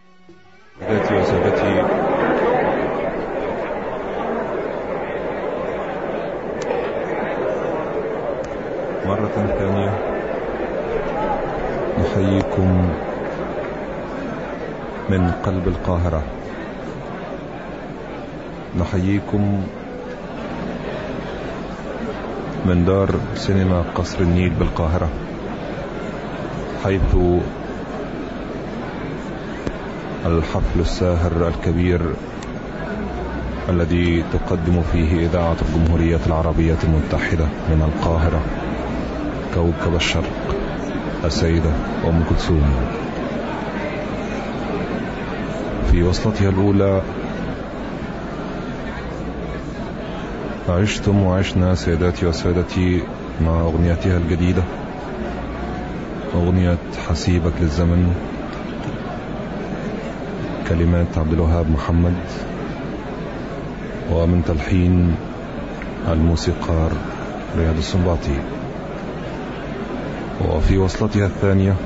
سادتي وسادتي، مرة ثانية نحييكم من قلب القاهرة، نحييكم من دار سينما قصر النيل بالقاهرة، حيث الحفل الساهر الكبير الذي تقدم فيه إذاعة الجمهورية العربية المتحدة من القاهرة كوكب الشرق السيدة أم كلثوم. في وصلتها الأولى عشتم وعشنا سيداتي وسادتي مع أغنيتها الجديدة، أغنية حسيبك للزمن، كلمات عبد الوهاب محمد ومن تلحين الموسيقار رياض السنباطي. وفي وصلتها الثانية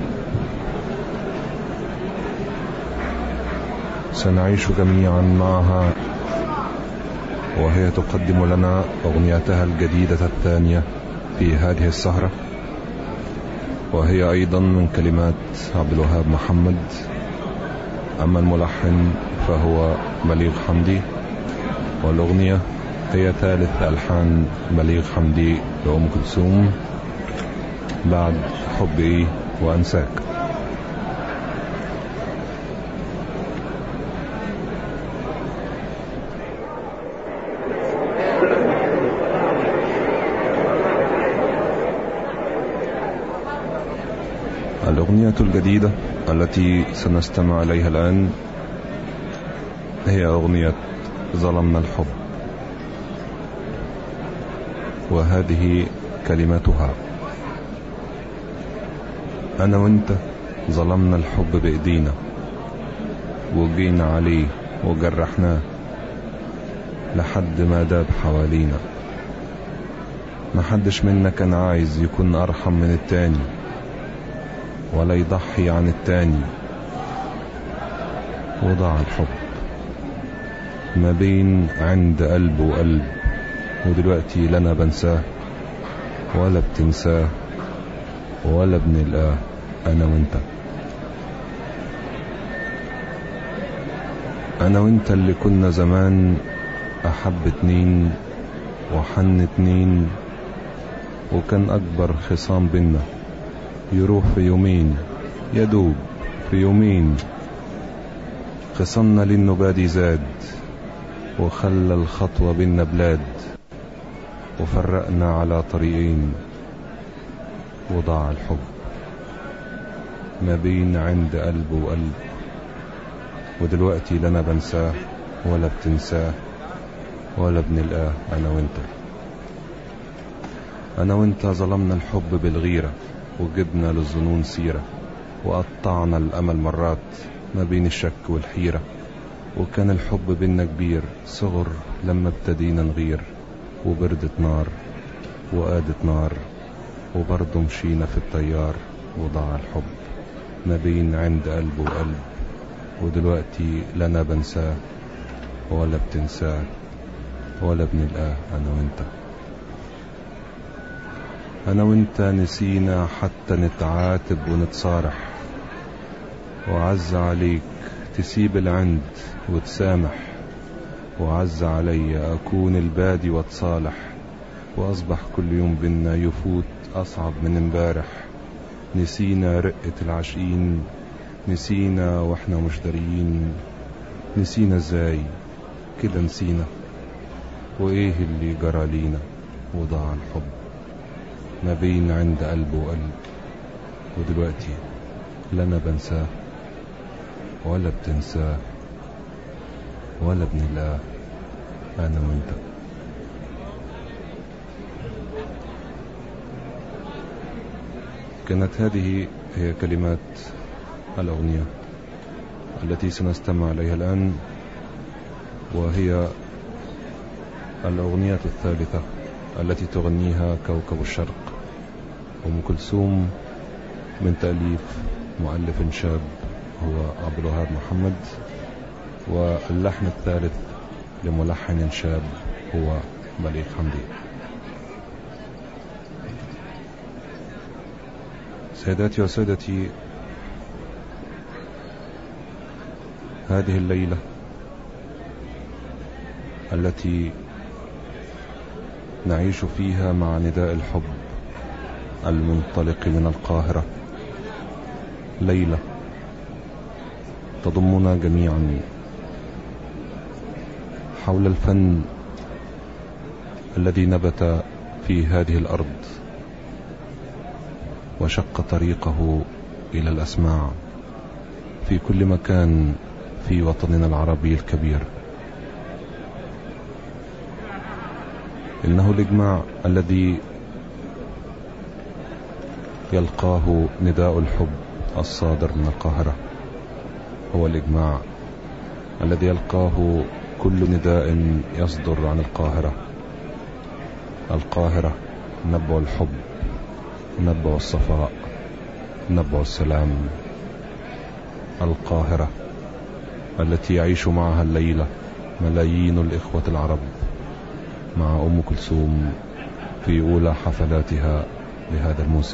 سنعيش جميعا معها وهي تقدم لنا أغنيتها الجديدة الثانية في هذه السهرة، وهي أيضا من كلمات عبد الوهاب محمد، أما الملحن فهو بليغ حمدي، والأغنية هي ثالث ألحان بليغ حمدي لأم كلثوم بعد حبي وأنساك. الأغنية الجديدة التي سنستمع إليها الآن هي أغنية ظلمنا الحب، وهذه كلماتها: أنا وانت ظلمنا الحب بإيدينا، وجينا عليه وجرحناه لحد ما داب حوالينا، محدش منا كان عايز يكون أرحم من التاني ولا يضحي عن التاني، وضاع الحب ما بين عند قلب وقلب، ودلوقتي لا انا بنساه ولا بتنساه ولا بنلقاه انا وانت. انا وانت اللي كنا زمان احب اتنين وحن اتنين، وكان اكبر خصام بينا يروح في يومين، يدوب في يومين، خصمنا للنبادي زاد وخلى الخطوة بينا بلاد، وفرقنا على طريقين، وضاع الحب ما بين عند قلب وقلب، ودلوقتي لا انا بنساه ولا بتنساه ولا بنلقاه انا وانت. انا وانت ظلمنا الحب بالغيرة، وجبنا للظنون سيرة، وقطعنا الامل مرات ما بين الشك والحيرة، وكان الحب بينا كبير صغر لما ابتدينا نغير، وبردت نار وقادت نار، وبرضه مشينا في التيار، وضاع الحب ما بين عند قلب وقلب، ودلوقتي لا انا بنساه ولا بتنساه ولا بنلقاه انا وانت. انا وانت نسينا حتى نتعاتب ونتصارح، وعز عليك تسيب العند وتسامح، وعز علي اكون البادي واتصالح، واصبح كل يوم بينا يفوت اصعب من امبارح. نسينا رقة العاشقين، نسينا واحنا مش داريين، نسينا ازاي كده نسينا، وايه اللي جرى لينا، وضاع الحب ما بين عند قلب وقلب، ودلوقتي لا انا بنساه ولا بتنساه ولا بنلقاه انا وانت. كانت هذه هي كلمات الأغنية التي سنستمع إليها الآن، وهي الأغنية الثالثة التي تغنيها كوكب الشرق أم كلثوم، من تأليف مؤلف شاب هو عبد الوهاب محمد، واللحن الثالث لملحن شاب هو بليغ حمدي. سيداتي وسادتي، هذه الليلة التي نعيش فيها مع نداء الحب المنطلق من القاهرة ليلة تضمنا جميعا حول الفن الذي نبت في هذه الأرض وشق طريقه إلى الأسماع في كل مكان في وطننا العربي الكبير. إنه الإجماع الذي يلقاه نداء الحب الصادر من القاهرة، هو الإجماع الذي يلقاه كل نداء يصدر عن القاهرة. القاهرة نبع الحب، نبع الصفاء، نبع السلام. القاهرة التي يعيش معها الليلة ملايين الإخوة العرب مع أم كلثوم في أولى حفلاتها لهذا الموسم.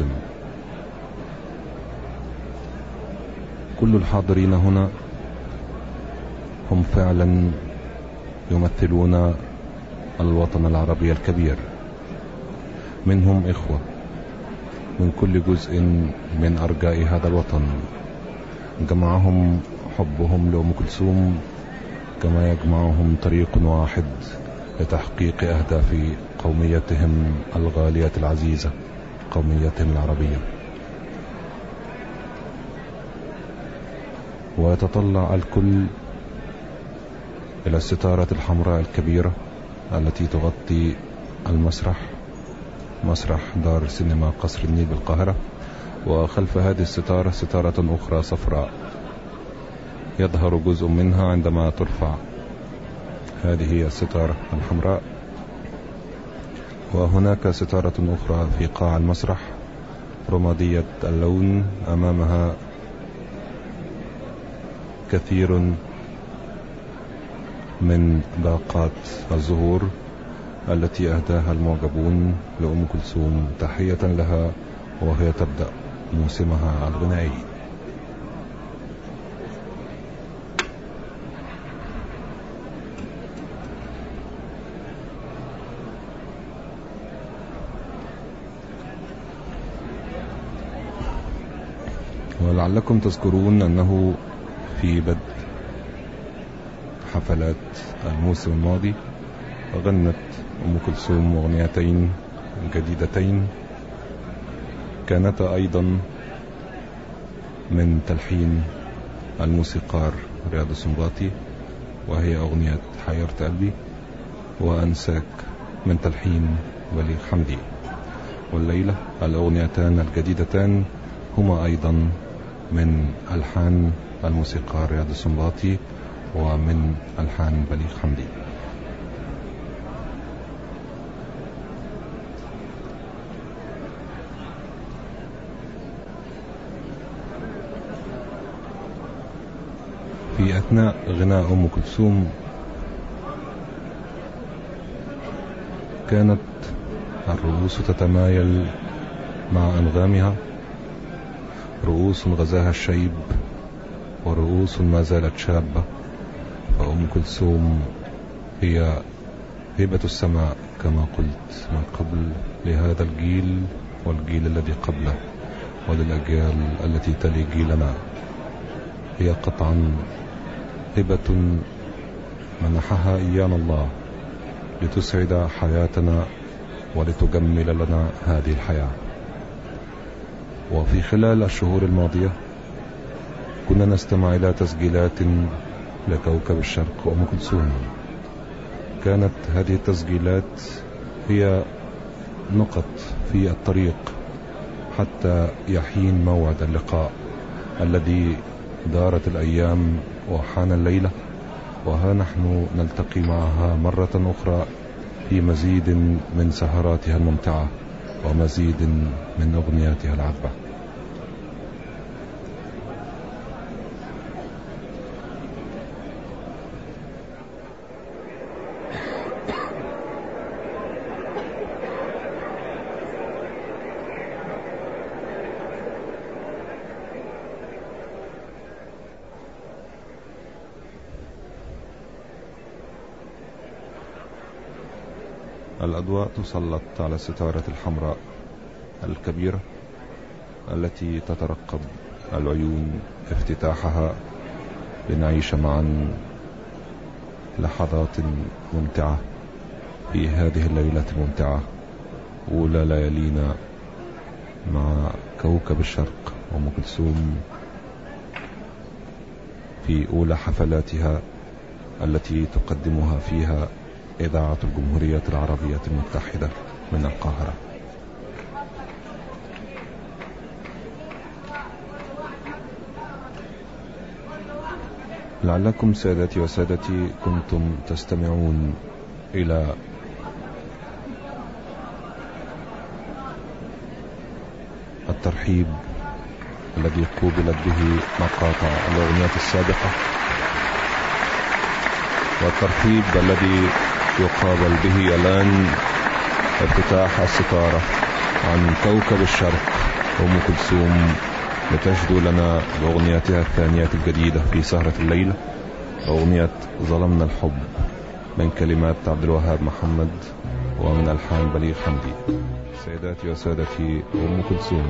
كل الحاضرين هنا هم فعلا يمثلون الوطن العربي الكبير، منهم إخوة من كل جزء من أرجاء هذا الوطن، جمعهم حبهم لأم كلثوم كما يجمعهم طريق واحد لتحقيق أهداف قوميتهم الغالية العزيزة، قوميتهم العربية. ويتطلع الكل إلى الستارة الحمراء الكبيرة التي تغطي المسرح، مسرح دار سينما قصر النيل بالقاهرة، وخلف هذه الستارة ستارة أخرى صفراء يظهر جزء منها عندما ترفع. هذه هي الستارة الحمراء. وهناك ستارة أخرى في قاع المسرح رمادية اللون، أمامها كثير من باقات الزهور التي أهداها المعجبون لأم كلثوم تحية لها وهي تبدأ موسمها الغنائي. ولعلكم تذكرون أنه في بدء حفلات الموسم الماضي غنت أم كلثوم أغنيتين جديدتين كانتا أيضا من تلحين الموسيقار رياض السنباطي، وهي أغنية حيرت قلبي وأنساك من تلحين بليغ حمدي. والليلة الأغنيتان الجديدتان هما أيضا من ألحان الموسيقار رياض السنباطي ومن ألحان بليغ حمدي. في أثناء غناء أم كلثوم كانت الرؤوس تتمايل مع أنغامها، رؤوس غزاها الشيب ورؤوس ما زالت شابة. فأم كلثوم هي هبة السماء كما قلت من قبل لهذا الجيل والجيل الذي قبله وللأجيال التي تلي جيلنا. هي قطعا هبة منحها إيانا الله لتسعد حياتنا ولتجمل لنا هذه الحياة. وفي خلال الشهور الماضية كنا نستمع إلى تسجيلات لكوكب الشرق أم كلثوم. كانت هذه التسجيلات هي نقط في الطريق حتى يحين موعد اللقاء الذي دارت الأيام وحان الليلة، وها نحن نلتقي معها مرة أخرى في مزيد من سهراتها الممتعة ومزيد من أغنياتها العذبة. الأضواء تسلط على الستارة الحمراء الكبيرة التي تترقب العيون افتتاحها، لنعيش معا لحظات ممتعة في هذه الليلة الممتعة، أولى ليالينا مع كوكب الشرق وأم كلثوم في أولى حفلاتها التي تقدمها فيها إذاعة الجمهورية العربية المتحدة من القاهرة. لعلكم سادتي وسادتي كنتم تستمعون إلى الترحيب الذي قوبلت به مقاطع الأغنية السابقة، والترحيب الذي يقابل به الآن افتتاح الستارة عن كوكب الشرق أم كلثوم لتجدو لنا بأغنيتها الثانية الجديدة في سهرة الليلة، أغنية ظلمنا الحب، من كلمات عبد الوهاب محمد ومن ألحان بليغ حمدي. سيداتي وسادتي، أم كلثوم.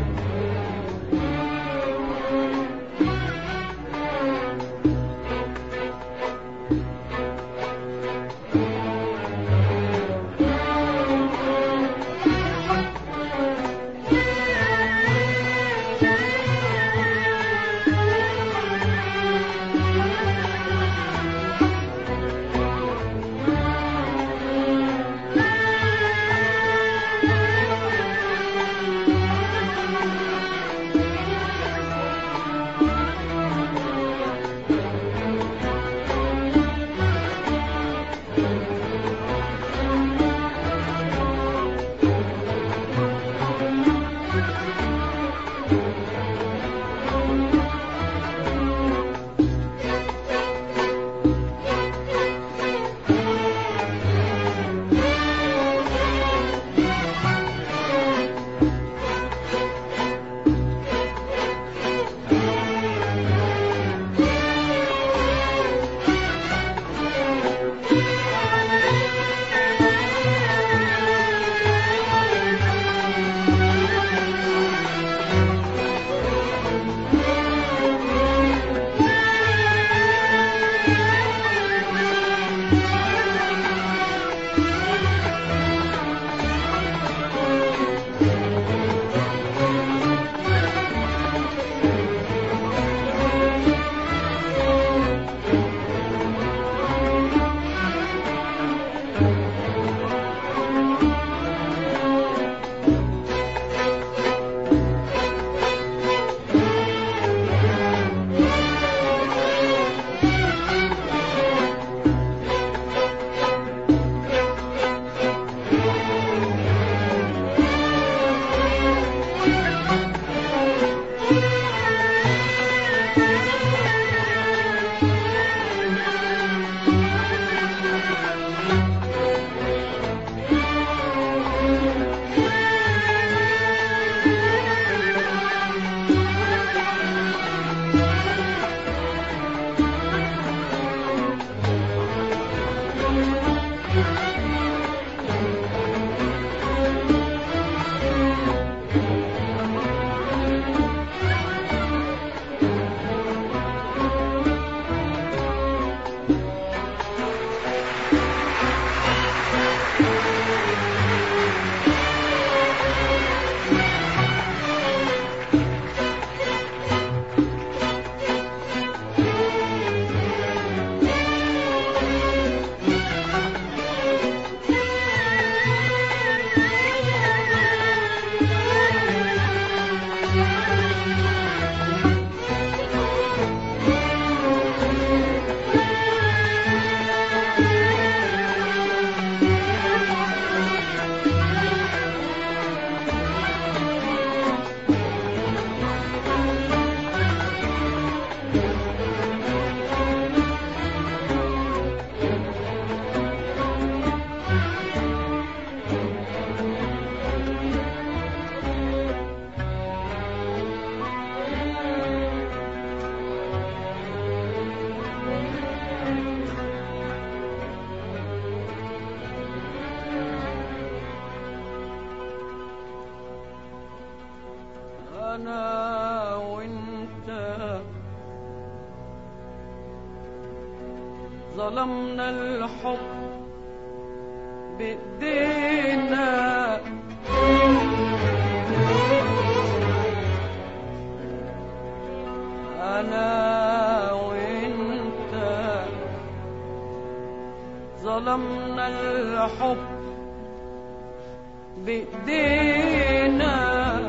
ظلمنا الحب بإيدينا، أنا وإنت ظلمنا الحب بإيدينا،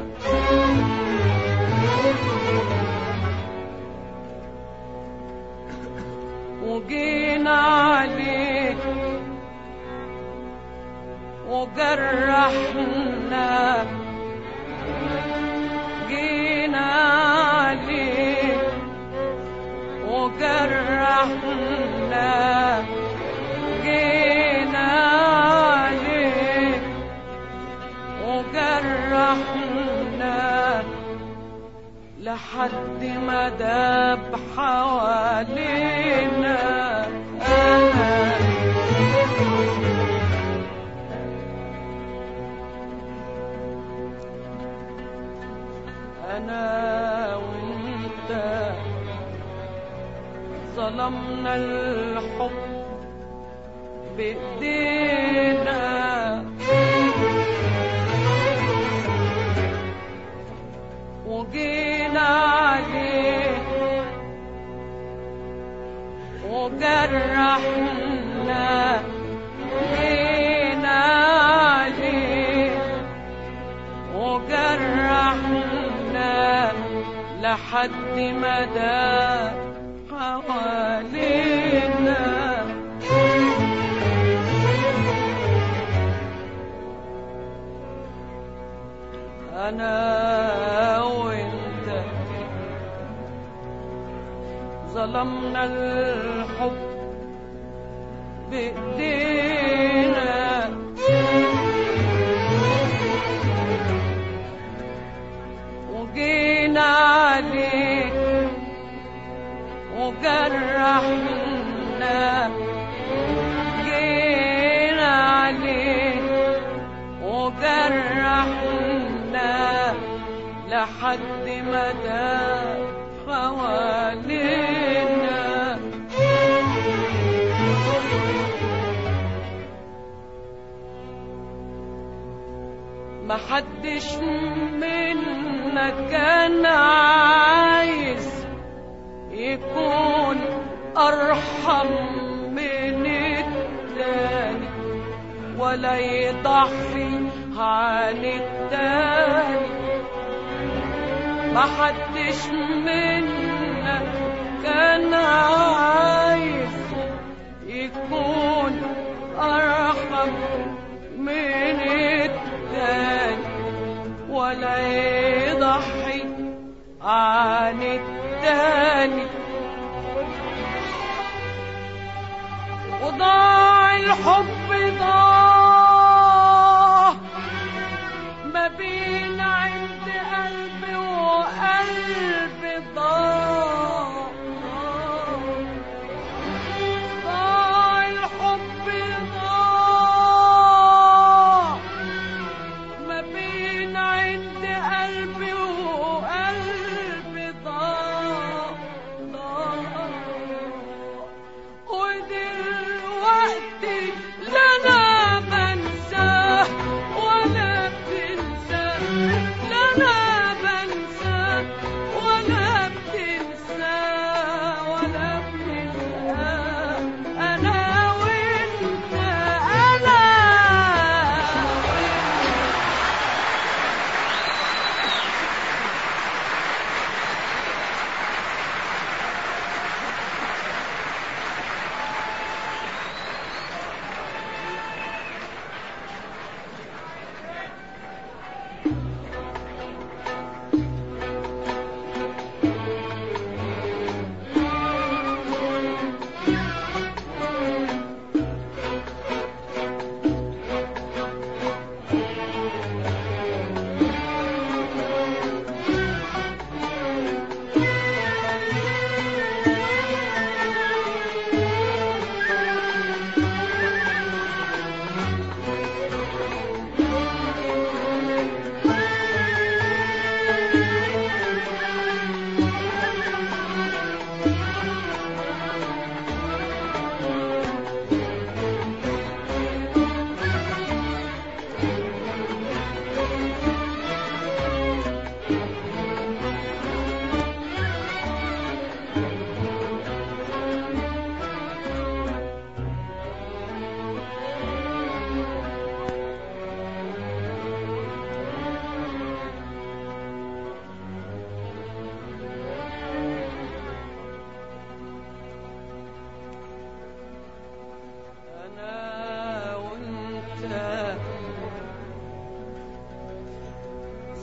وجينا عليك وجرحنا، جينا عليك وجرحنا، جينا عليك وجرحنا، لحد ما داب حوالينا. أنا وإنت ظلمنا الحب بإيدينا، وجينا عليك وجرحنا، جينا عليك وجرحنا، لحد ما داب حوالينا. أنا وإنت ظلمنا الحب بإيدينا، وجينا عليك وجرحنا، جينا عليك وجرحنا، لحد ما داب حوالينا. محدش منا كان عايز يكون أرحم من التاني، ولا يضحي عن التاني. محدش منا كان عايز يكون أرحم من التاني، ولا يضحي عن التاني. وضاع الحب، ضاع ما بين عند قلبي وقلبي، ضاع الحب، ضاع ما بين عند قلبي وقلبي، ضاع ودلوقتي لا أنا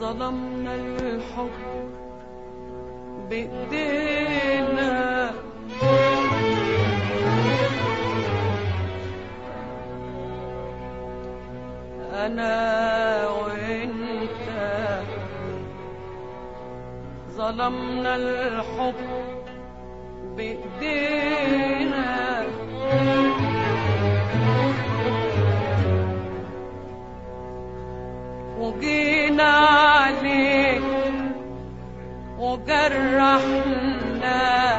ظلمنا الحب بإيدينا، أنا وإنت ظلمنا الحب بإيدينا، وجينا عليك وجرحنا،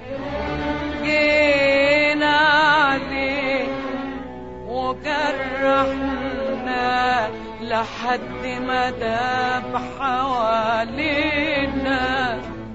جينا عليك وجرحنا لحد ما داب حوالينا.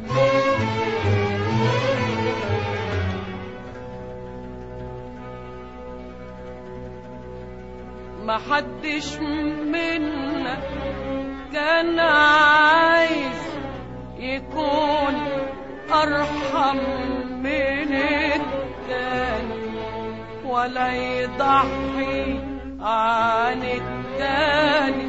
محدش منا كان عايز يكون أرحم من التاني، ولا يضحي عن التاني.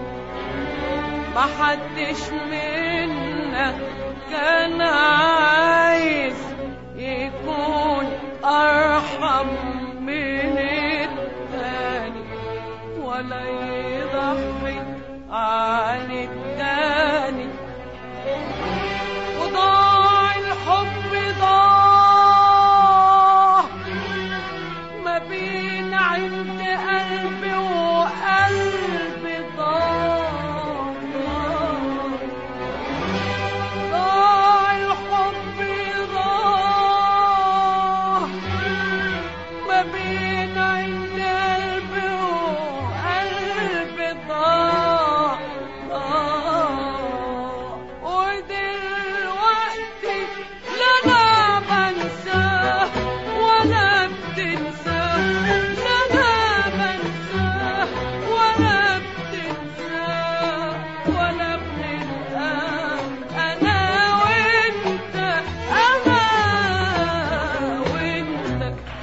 محدش منا كان عايز يكون أرحم من التاني، ولا يضحي عن التاني. وضاع الحب ضاع ما بين عند قلبي وقلبي، ضاع الحب ضاع ما بين عند قلبي وقلبي، ضاع ودلوقتي لا انا بنساه ولا بتنساه، لا انا بنساه ولا بتنساه ولا بنلقاه. انا وانت، انا وانت.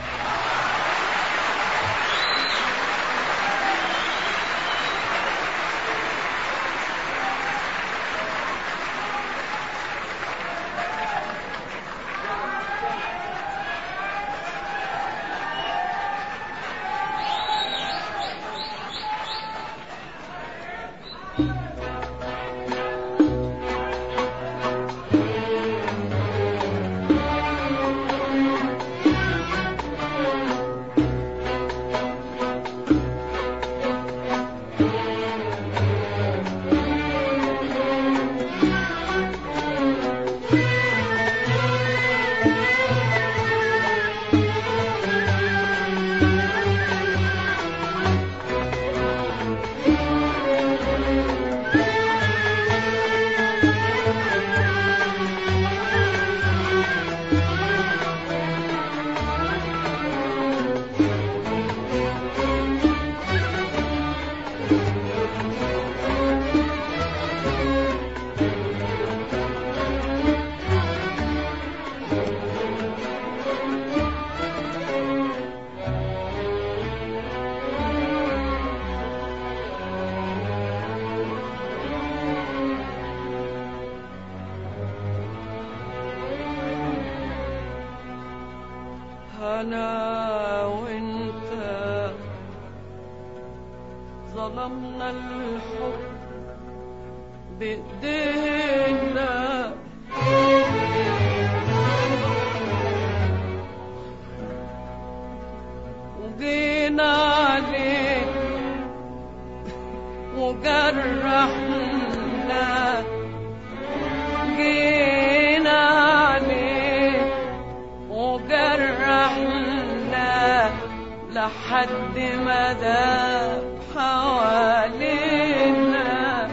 أنا وإنت ظلمنا الحب بإيدينا، وجينا عليك وجرحنا، جينا عليك وجرحنا لحد ما داب حوالينا.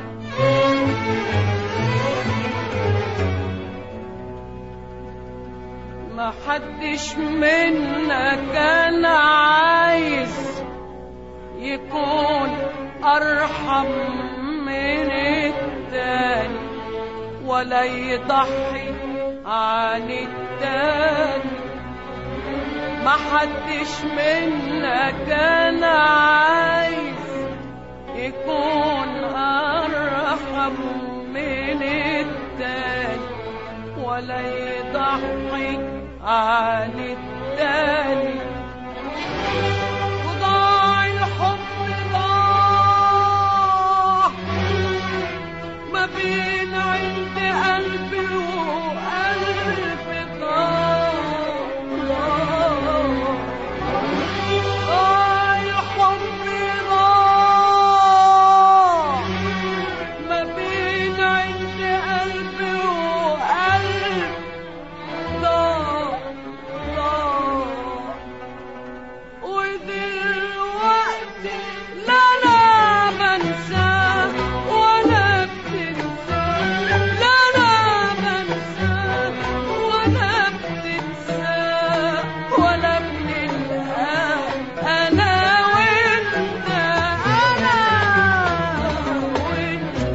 محدش منا كان عايز يكون أرحم من التاني، ولا يضحي عن التاني. محدش منا كان عايز يكون أرحم أرحم من التاني ولا يضحي عن التاني. وضاع الحب ضاع ما بين عند قلبي وقلبي ضاع. الحب ضاع ما بين عند قلبي وقلبي ضاع. ودلوقتي لا لا بنساه ولا بتنساه، لا لا بنساه ولا بتنساه ولا بنلقاه. أنا وأنت أنا وأنت.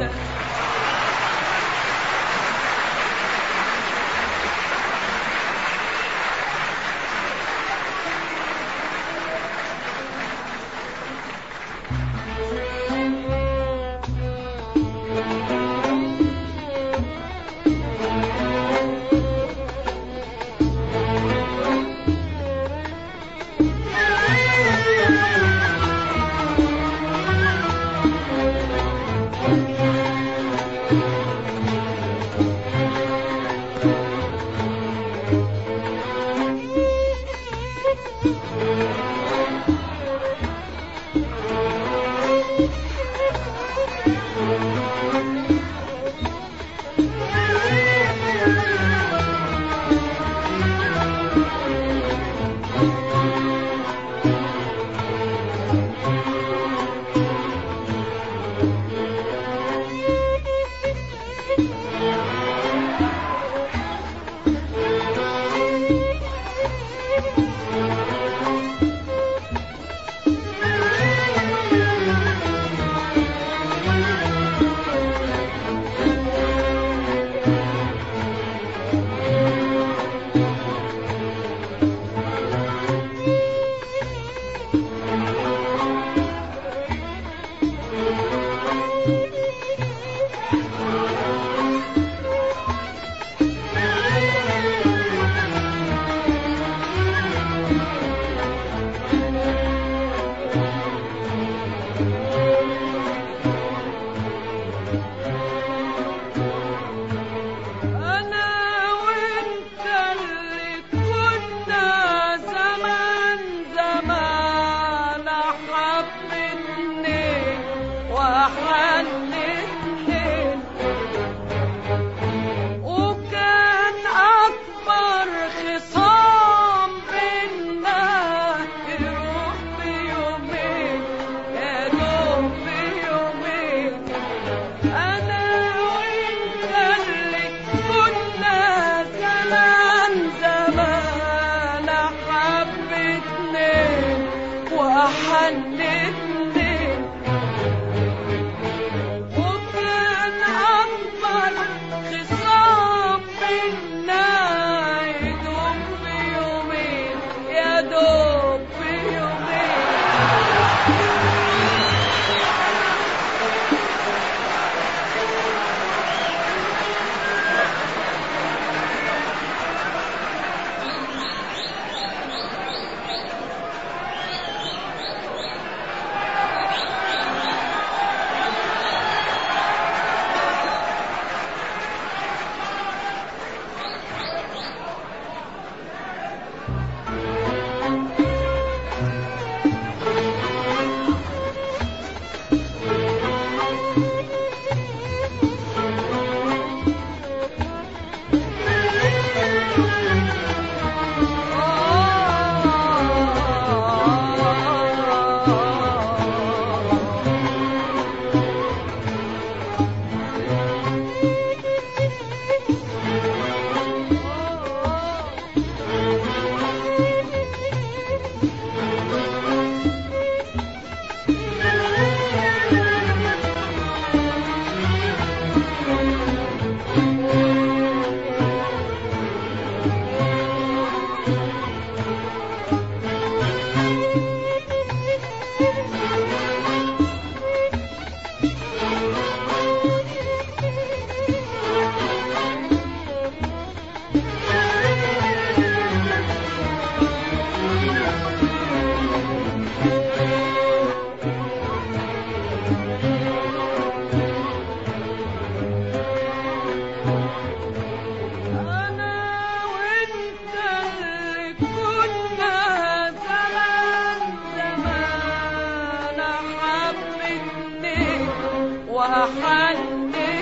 وأحنني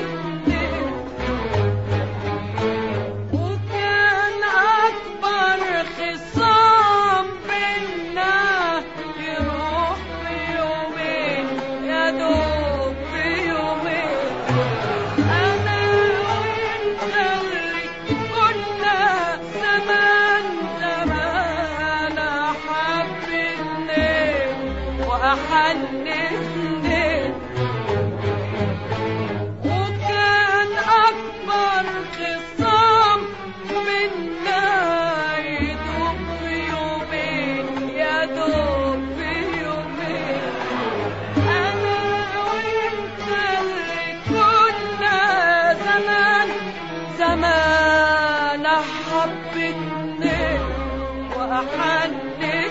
وكان أكبر خصام بينا يروح في يومين يا دوب في يومين أنا وأنت اللي كنا زمان زمان حبيتني وأحنني وكان أكبر خصام منا يدوب في يومين يا دوب في يومين أنا وأنت اللي كنا زمان زمان حبيتني وأحنني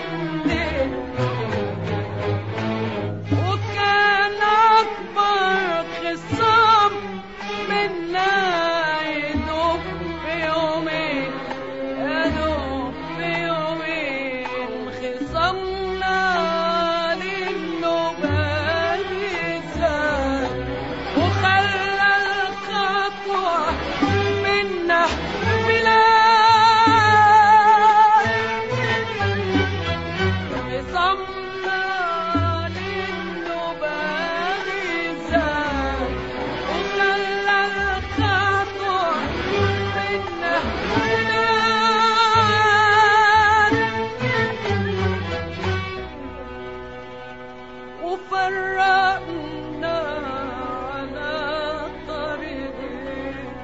وكان أكبر خصام منا يدوب في يومين يدوب في يومين خصامنا للنوبة يزال وخلى الخطوة منا بلاد خصامنا للنوبة يزال وخلى الخطوة منا بلاد وفرقنا على طريقين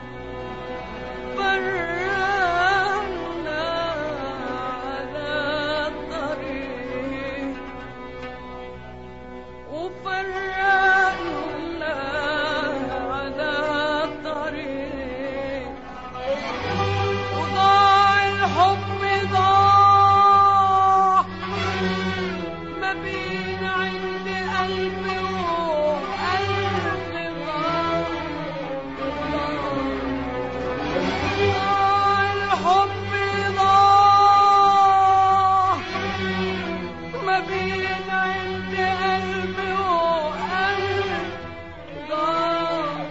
فرقنا على طريق وفرقنا على طريق وضاع الحب ضاع ما بين عند قلبي وقلبي ضاع الحب ضاع ما بين عند قلبي وقلبي ضاع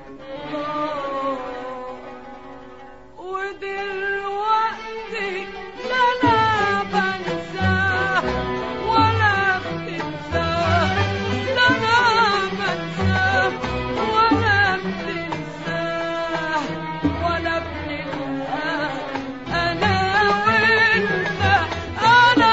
ودلوقتي لا لا بنساه ولا بتنساه لا لا بنساه ولا بتنساه ولا بنلقاه أنا وأنت أنا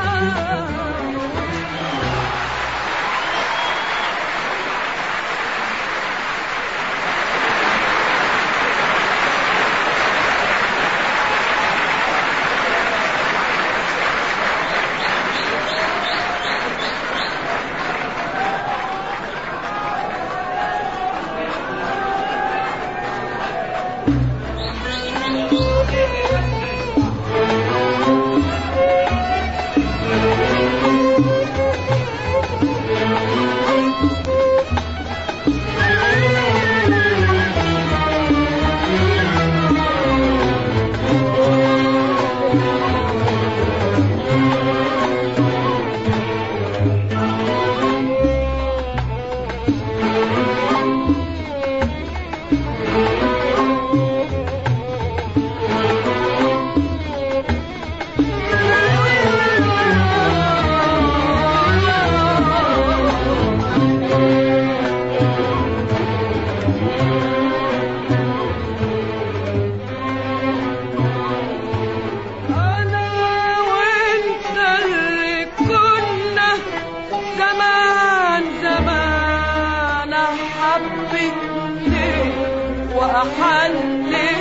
وأحنني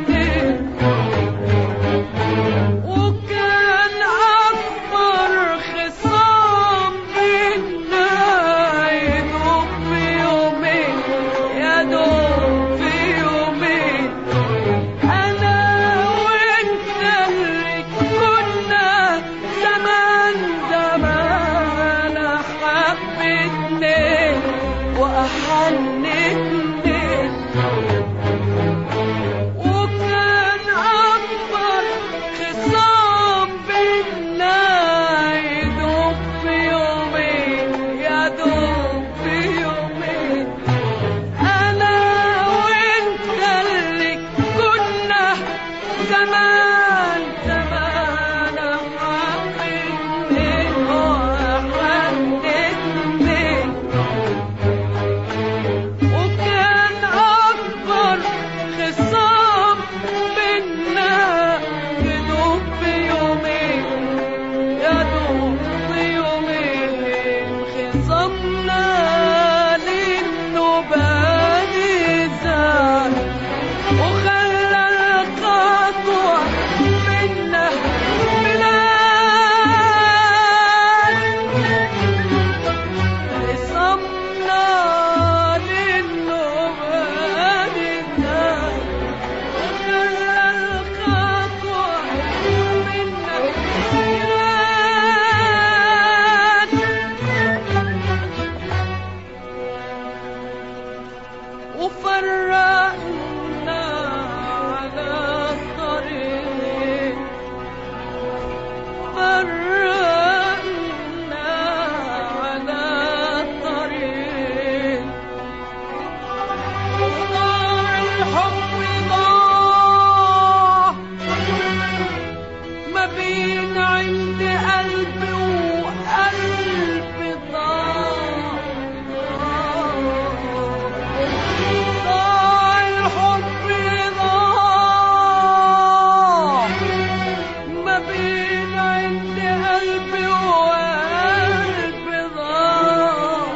وكان أكبر خصام بينا يدوب في يومين يدوب في يومين أنا وأنت اللي كنا زمان زمان حبيتني وأحنني عند قلبي وقلبي ضاع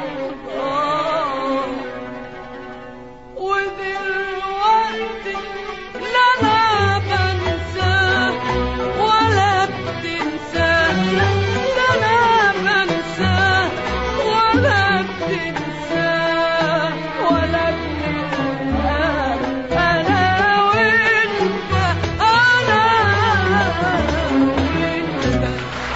ودلوقتي لا انا بنساه ولا بتنساه لا انا بنساه ولا بتنساه ولا بننساه انا وانت انا وانت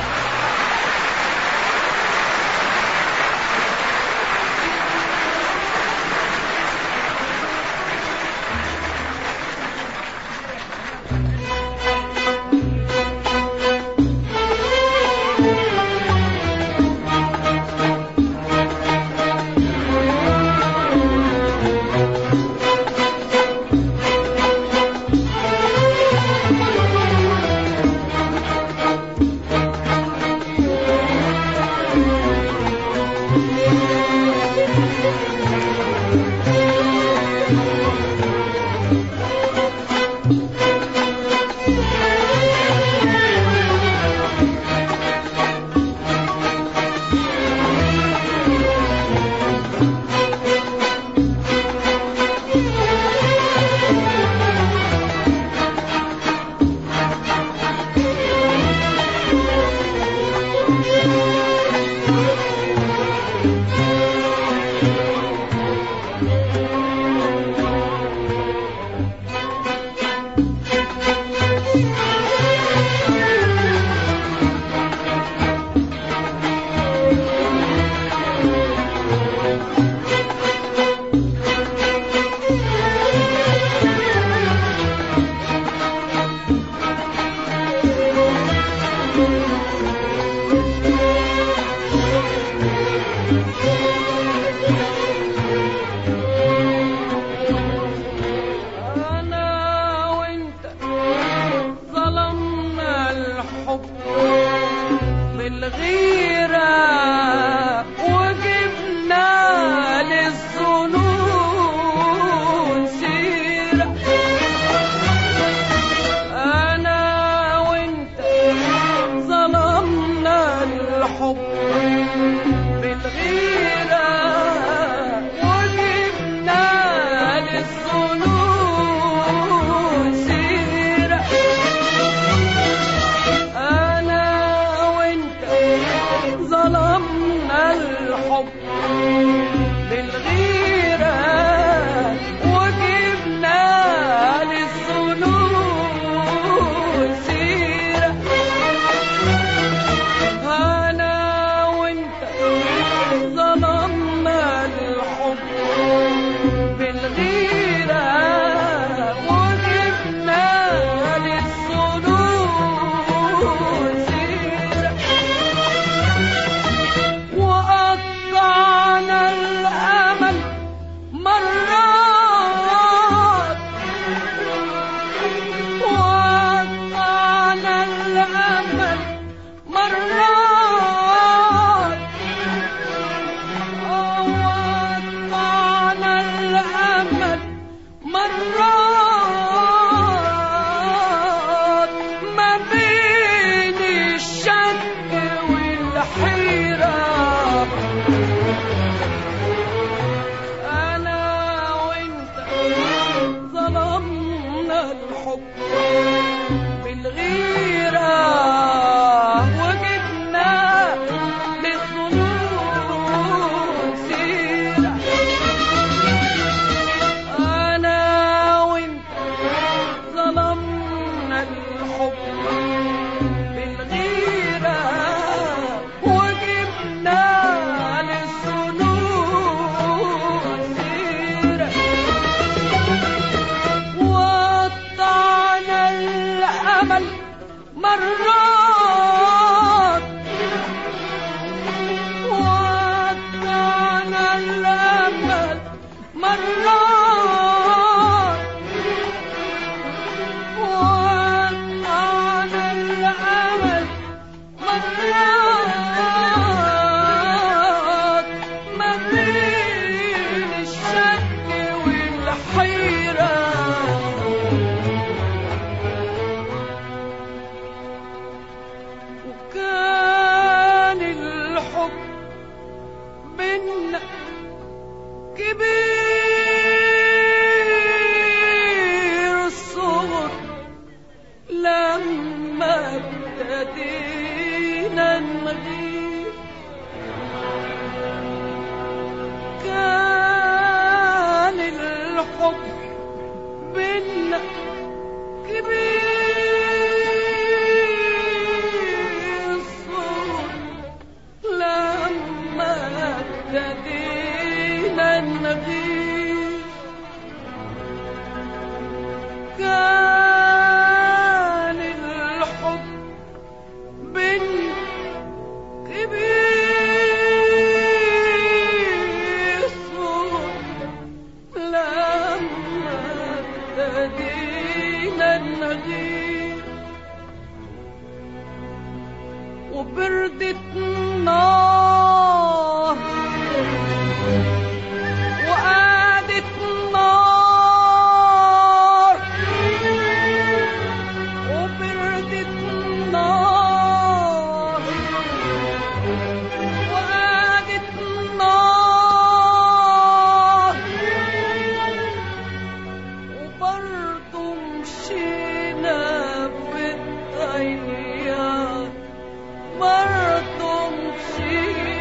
أنا وأنت ظلمنا الحب بالغيرة وجبنا للظنون سيرة أنا وأنت ظلمنا الحب بالغيرة وجبنا للظنون سيرة أنا وأنت ظلمنا الحب بالغيرة وجبنا للظنون سيرة أنا وكان الحب بينا كبير الصغر لما ابتدينا نغير. كان الحب بينا كبير الصغر لما ابتدينا نغير. كان الحب بينا كبير الصغر لما ابتدينا نغير. وبردت النار وقعدت النار. وبردت النار وقعدت النار. وبرضه مشينا بالتيار. برضه مشينا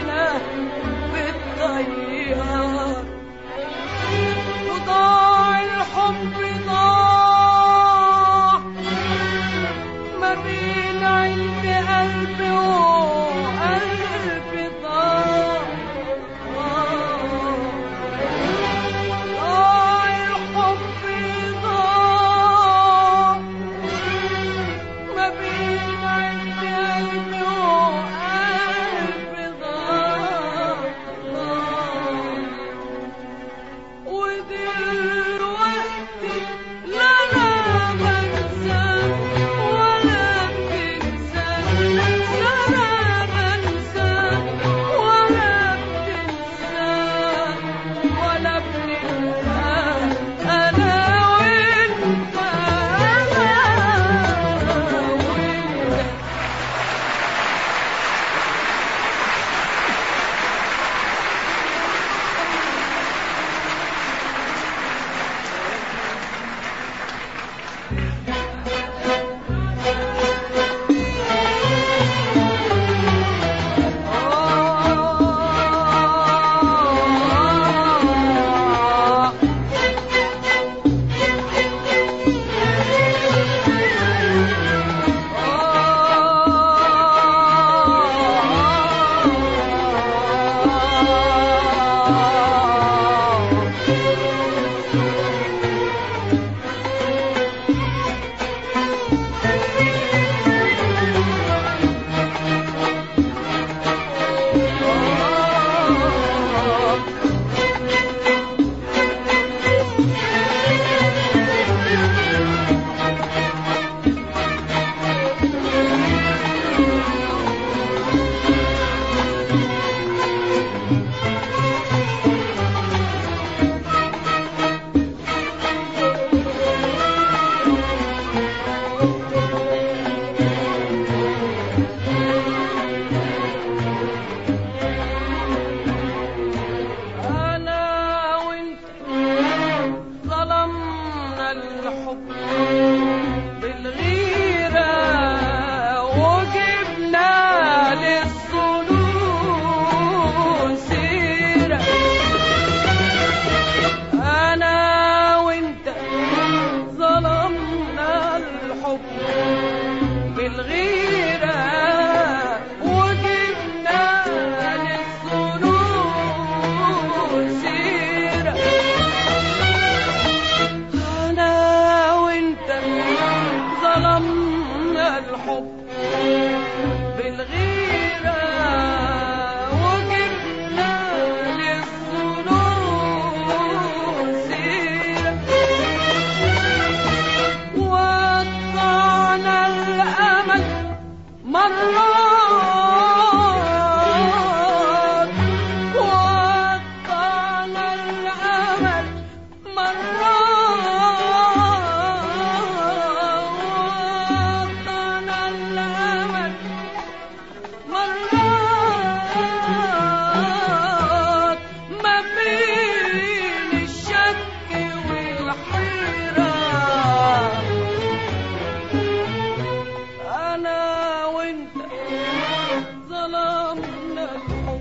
ظلمنا الحب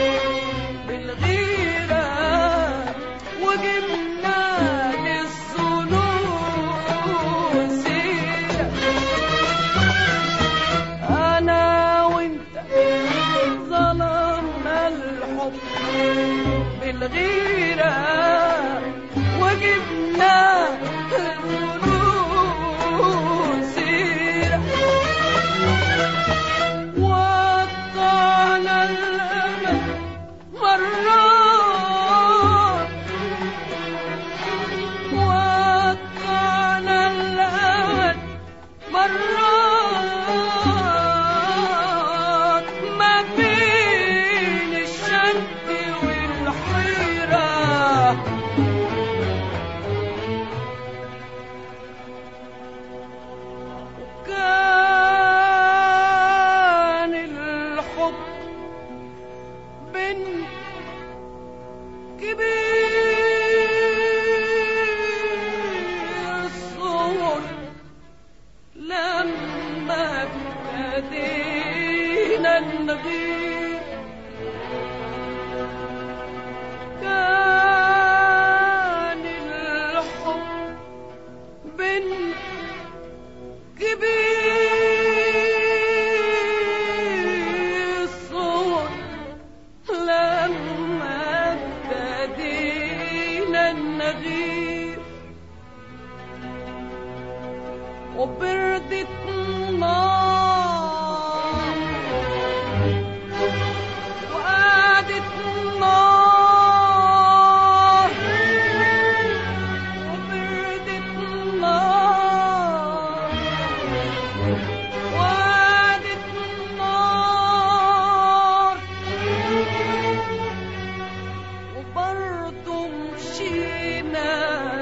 بالغيرة وجبنا للظنون سيرة. أنا وأنت ظلمنا الحب بالغيرة وجبنا للظنون سيرة. وقطعنا الأمل مرات، وقطعنا الأمل مرات ما بين الشك والحيرة. كان الحب بين كبير الصور لما ابتدينا نغير. كان الحب بين كبير الصور لما ابتدينا نغير. وبردت النار وقعدت النار، وبردت النار وقعدت النار. وبرضه مشينا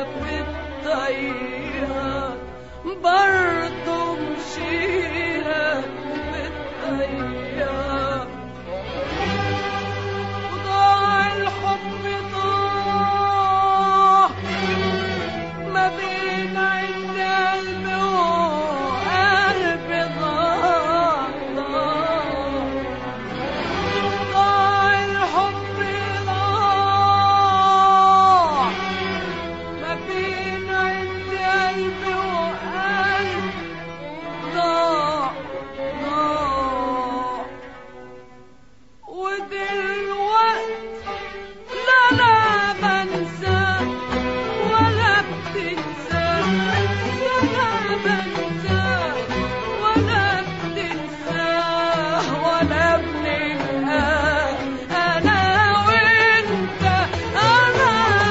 بالطيار، برضه مشينا بالطيار. وضاع الحب ضاع ما بين عند قلبي وقلبي ضاع. ضاع الحب ضاع ما بين عند قلبي وقلبي ضاع. ودلوقتي لا لا بنساه ولا بتنساه، لا لا بنساه ولا بتنساه ولا بنلقاه. أنا وأنت، أنا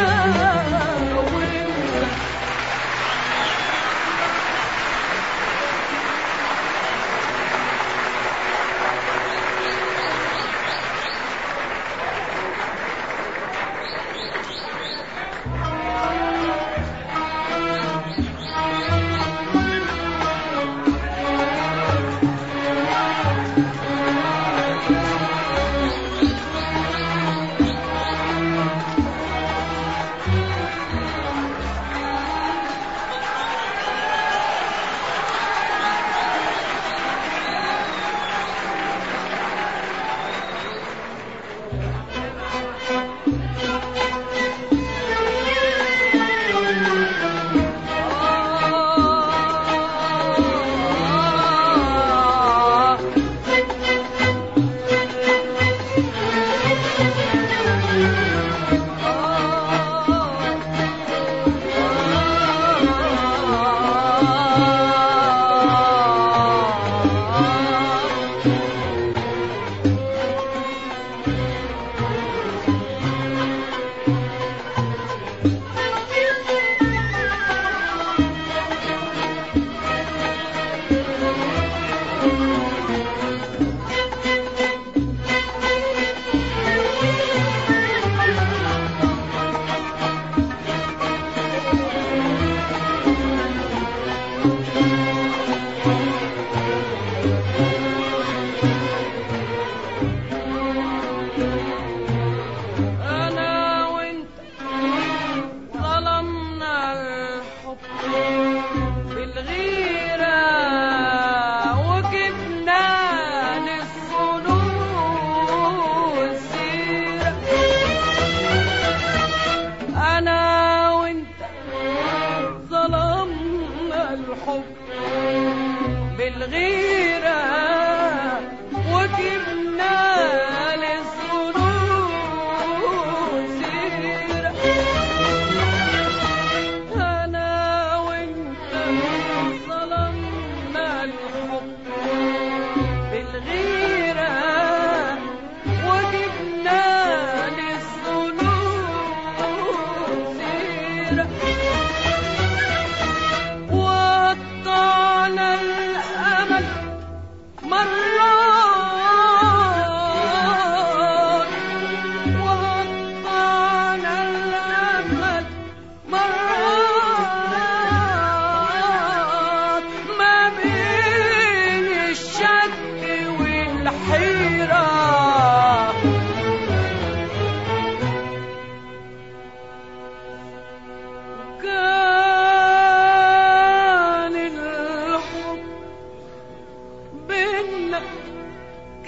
وأنت.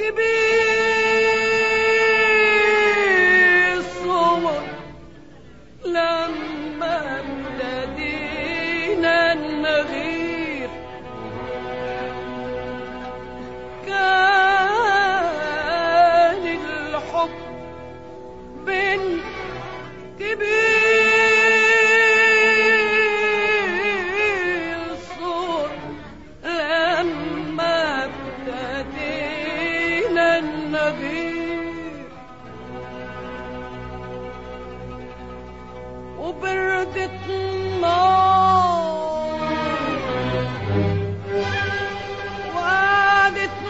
كبير صور لما ابتدينا نغير كان الحب بين كبير صور لما ابتدينا نغير وبردت النار وقعدت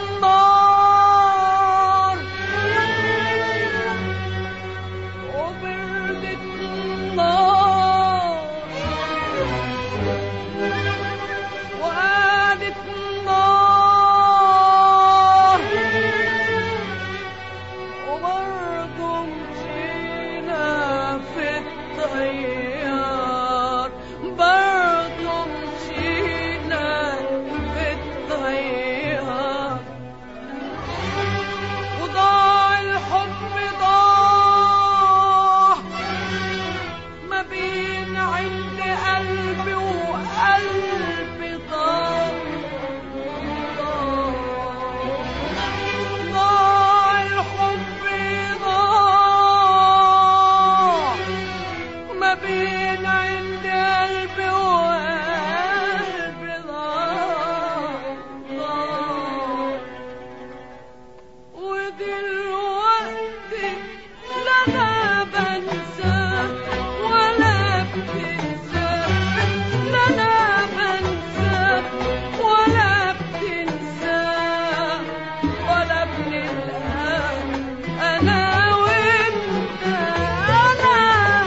النار وبردت النار وقعدت النار وبرضه مشينا في التيار برضه مشينا في التيار وضاع الحب ضاع ما بين عند قلبي وقلبي ضاع الحب ضاع ما بين عند قلبي وقلبي ضاع ودلوقتي لا انا بنساه ولا بتنساه لا انا بنساه ولا بتنساه ولا بنلقاه انا وانت انا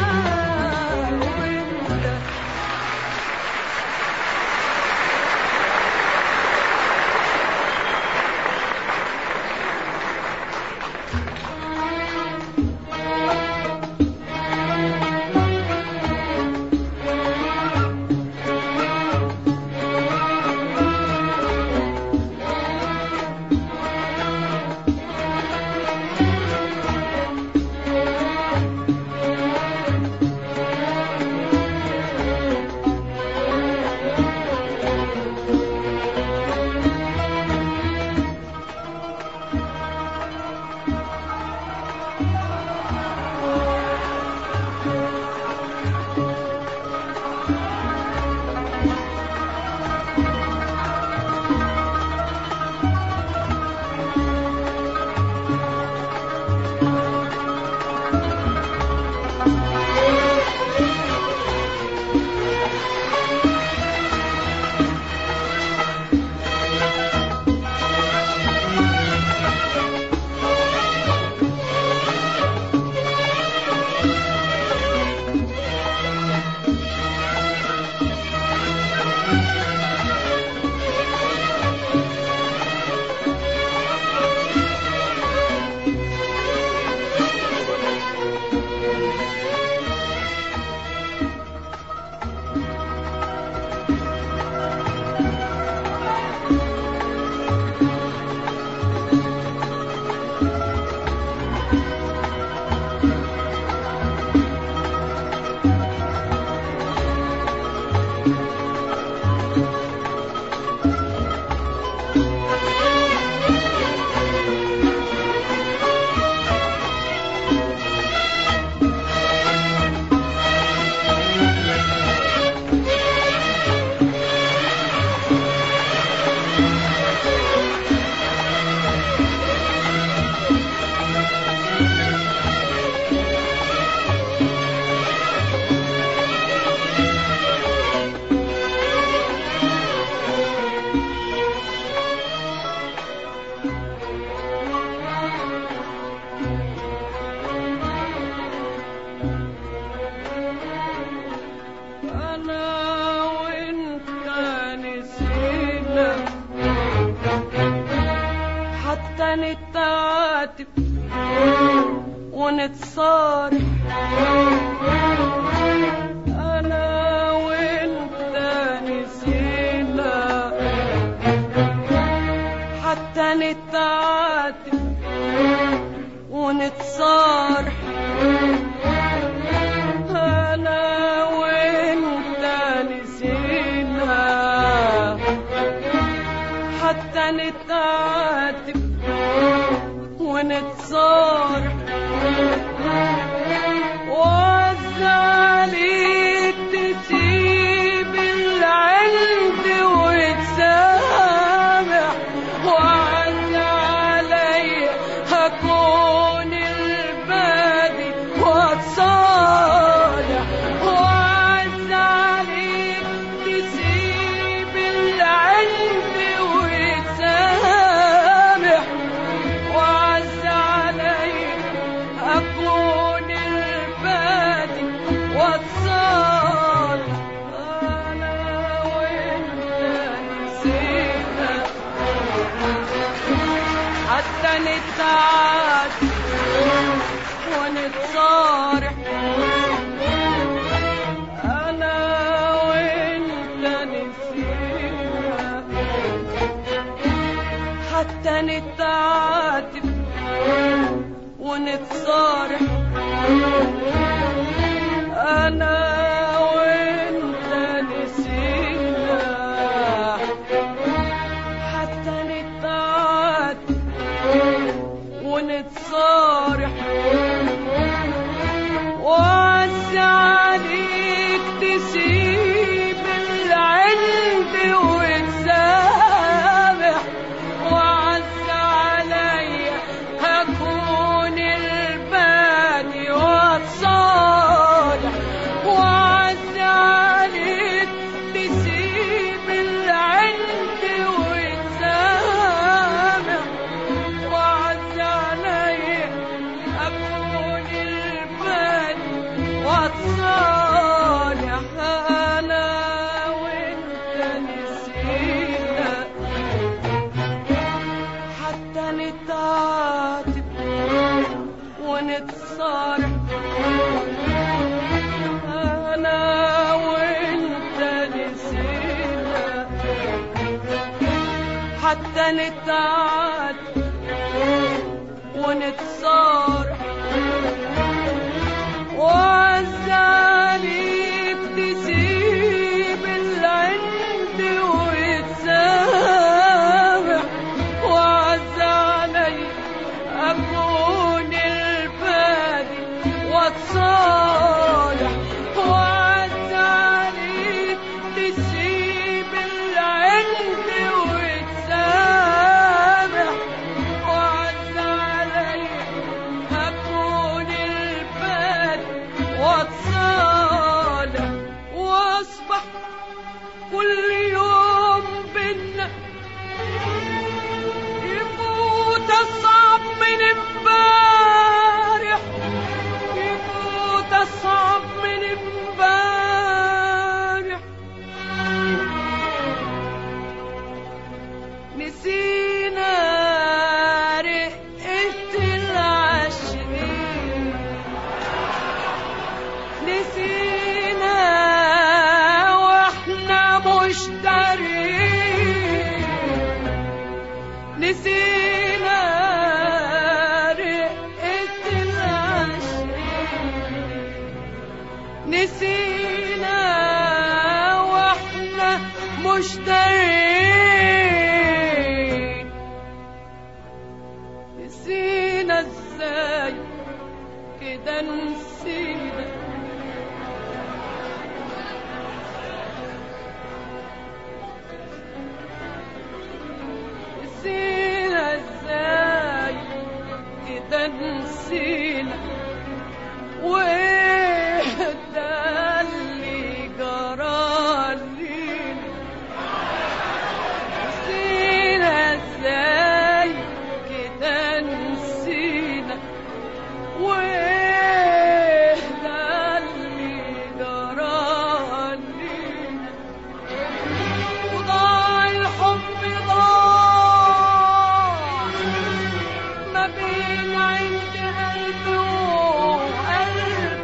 وانت نتعاتب ونتصارح أنا وأنت نسينا حتى نتعاتب ونتصارح وعز عليك تسيب العند وتسامح وعز علي هكون البادي واتصالح وعز عليك تسيب العند وتسامح وعز علي أكون البادي واتصالح أنا وأنت نسينا حتى نتعاد ونتصارح أنا وأنت نسينا حتى نتعاتب ونتصارح أنا وأنت نسينا حتى نتعاتب ونتصارح وعز عليك تسيب العند وتسامح وعز علي هكون البادي واتصالح وعز عليك تسيب العند وتسامح وعز علي أكون البادي واتصالح أنا وأنت نسينا حتى نتعاتب ونتصارح أنا وأنت نسينا حتى نتعاتب ونتصارح وعز عليك تسيب العند وتسامح وعز علي أكون البادي واتصالح وعز عليك تسيب العند وتسامح وعز علي أكون البادي واتصالح واصبح كل يوم بينا يفوت أصعب من امبارح يفوت أصعب من امبارح نسينا رقة العشرين نسينا واحنا مش دارين نسينا رقة العشرين نسينا واحنا مش دارين نسينا ازاي كده نسينا نسينا ازاي كده نسينا وايه ده اللي جرى لينا نسينا ازاي كده نسينا وايه ده اللي جرى لينا وضاع الحب ضاع ما بين عند قلبي وقلبي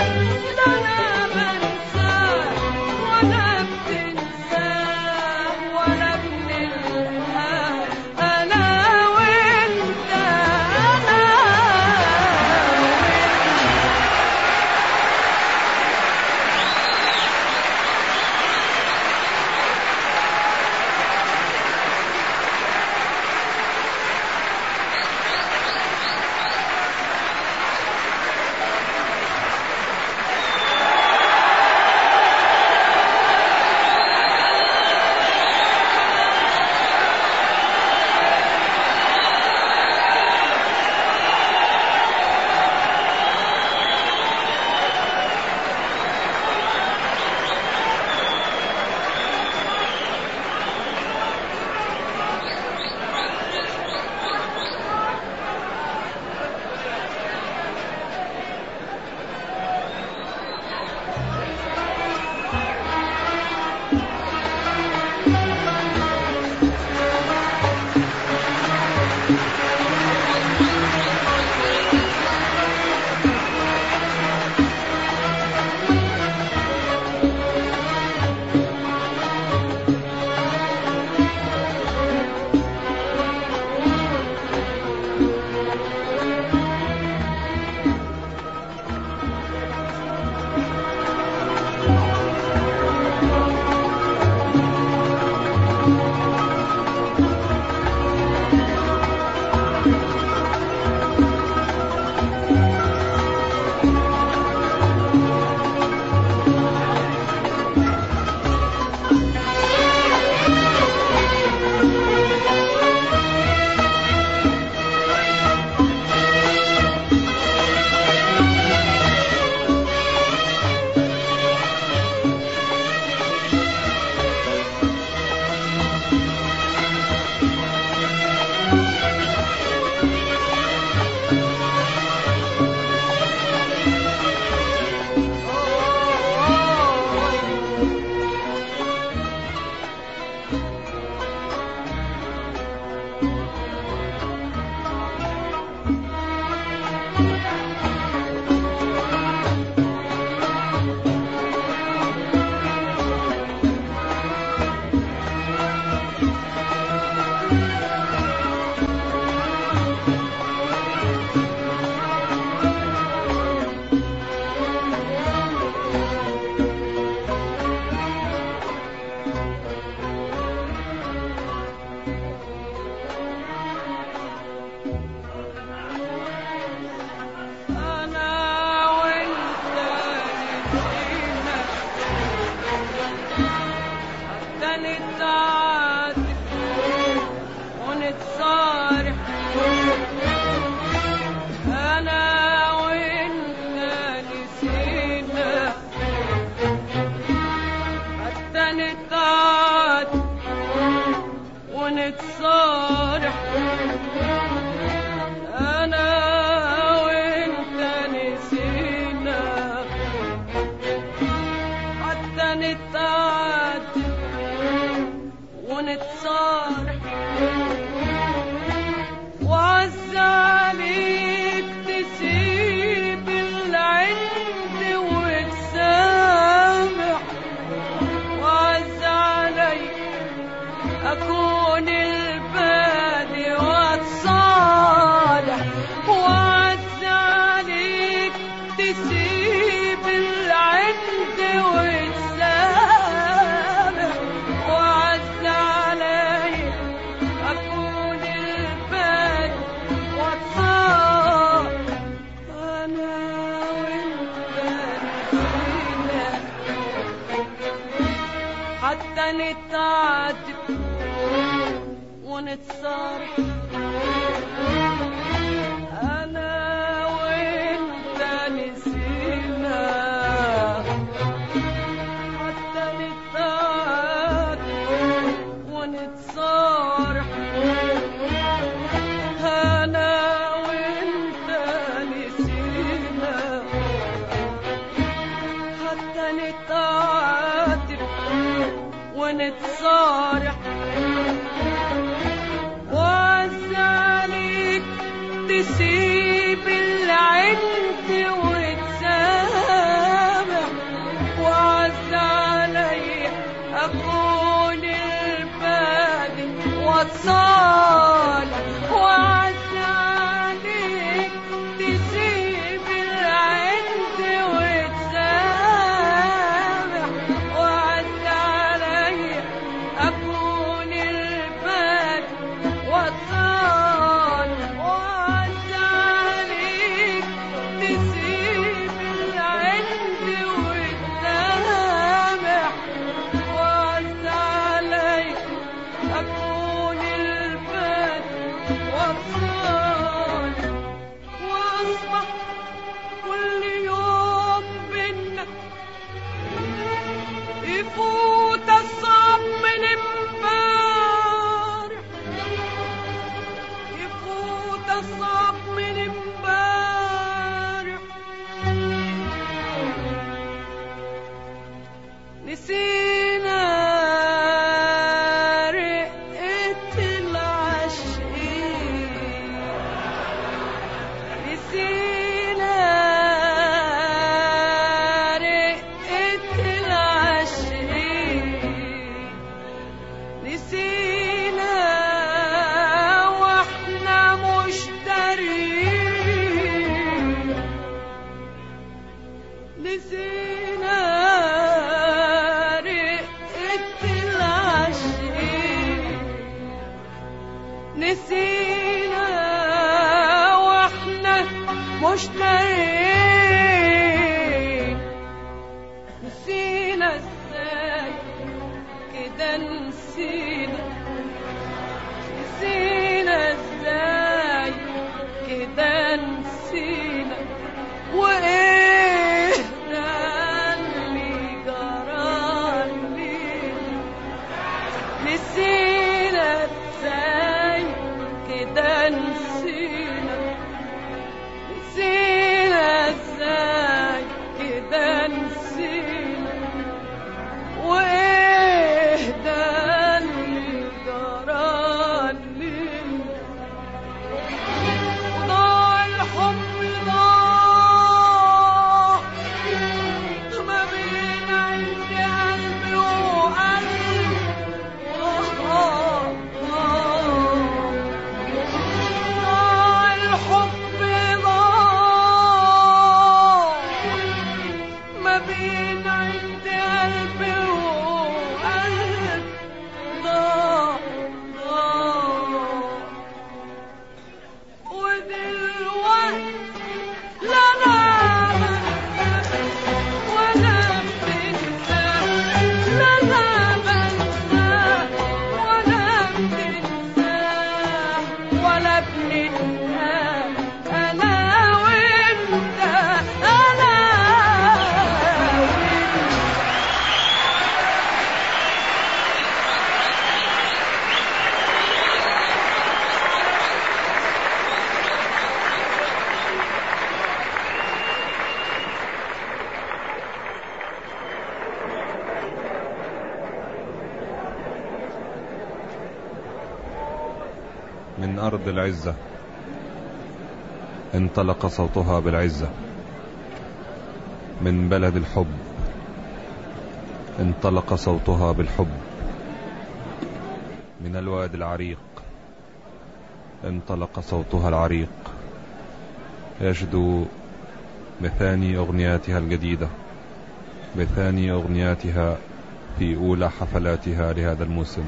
نتعاتب ونتصارح أنا وإنت نسينا حتى نتعاتب ونتصارح أنا وإنت نسينا حتى نتعاتب ونتصارح وعزالك تسيب العند وتسامح نسينا رقة العاشقين، نسينا واحنا مشتاقين، نسينا ازاي كده، نسينا ازاي كده، نسينا وايه ده اللي جرالي، نسينا ازاي كده، نسينا ازاي كده، نسينا وايه ده اللي جرالي، ضاع الحب، ضاع ما بين عند قلبي وقلبي، ضاع الحب، ضاع ما بين عند قلبي وقلبي، ضاع ودلوقتي لا لا ولا بتنسى، لا لا بنسى ولا بتنسى ولا بننسى، أنا وأنت، أنا من أرض العزة انطلق صوتها بالعزة، من بلد الحب انطلق صوتها بالحب، من الوادي العريق انطلق صوتها العريق، يشدو بثاني أغنياتها الجديدة، بثاني أغنياتها في أولى حفلاتها لهذا الموسم.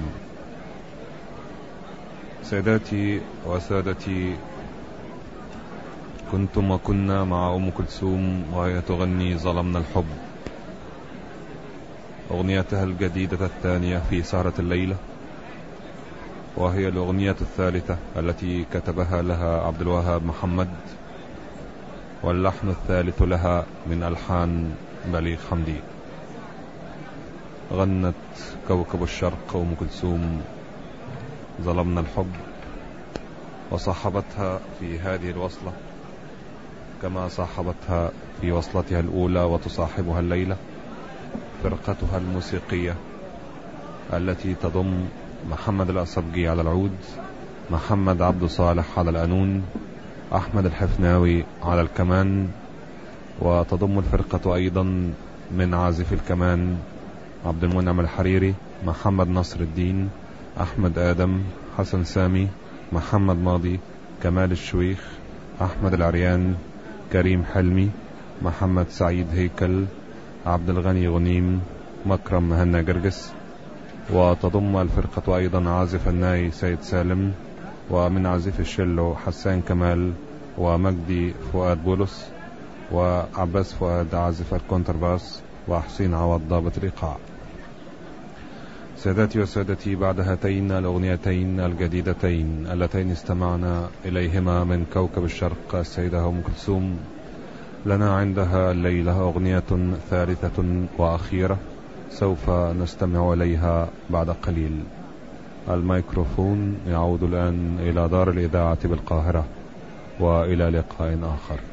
سيداتي وسادتي، كنتم وكنا مع أم كلثوم وهي تغني ظلمنا الحب، أغنيتها الجديدة الثانية في سهرة الليلة، وهي الأغنية الثالثة التي كتبها لها عبد الوهاب محمد، واللحن الثالث لها من ألحان بليغ حمدي. غنت كوكب الشرق أم كلثوم ظلمنا الحب، وصاحبتها في هذه الوصلة كما صاحبتها في وصلتها الأولى وتصاحبها الليلة فرقتها الموسيقية التي تضم محمد الأصبجي على العود، محمد عبد صالح على القانون، أحمد الحفناوي على الكمان، وتضم الفرقة أيضا من عازف الكمان عبد المنعم الحريري، محمد نصر الدين، أحمد آدم، حسن سامي، محمد ماضي، كمال الشويخ، أحمد العريان، كريم حلمي، محمد سعيد هيكل، عبد الغني غنيم، مكرم مهنا جرجس. وتضم الفرقة أيضا عازف الناي سيد سالم، ومن عازف الشلو حسان كمال ومجدي فؤاد بولس، وعباس فؤاد عازف الكونترباس، وحسين عوض ضابط الإيقاع. سادتي وسادتي، بعد هاتين الأغنيتين الجديدتين اللتين استمعنا إليهما من كوكب الشرق السيدة أم كلثوم، لنا عندها الليلة أغنية ثالثة وأخيرة سوف نستمع إليها بعد قليل. الميكروفون يعود الآن إلى دار الإذاعة بالقاهرة، وإلى لقاء آخر.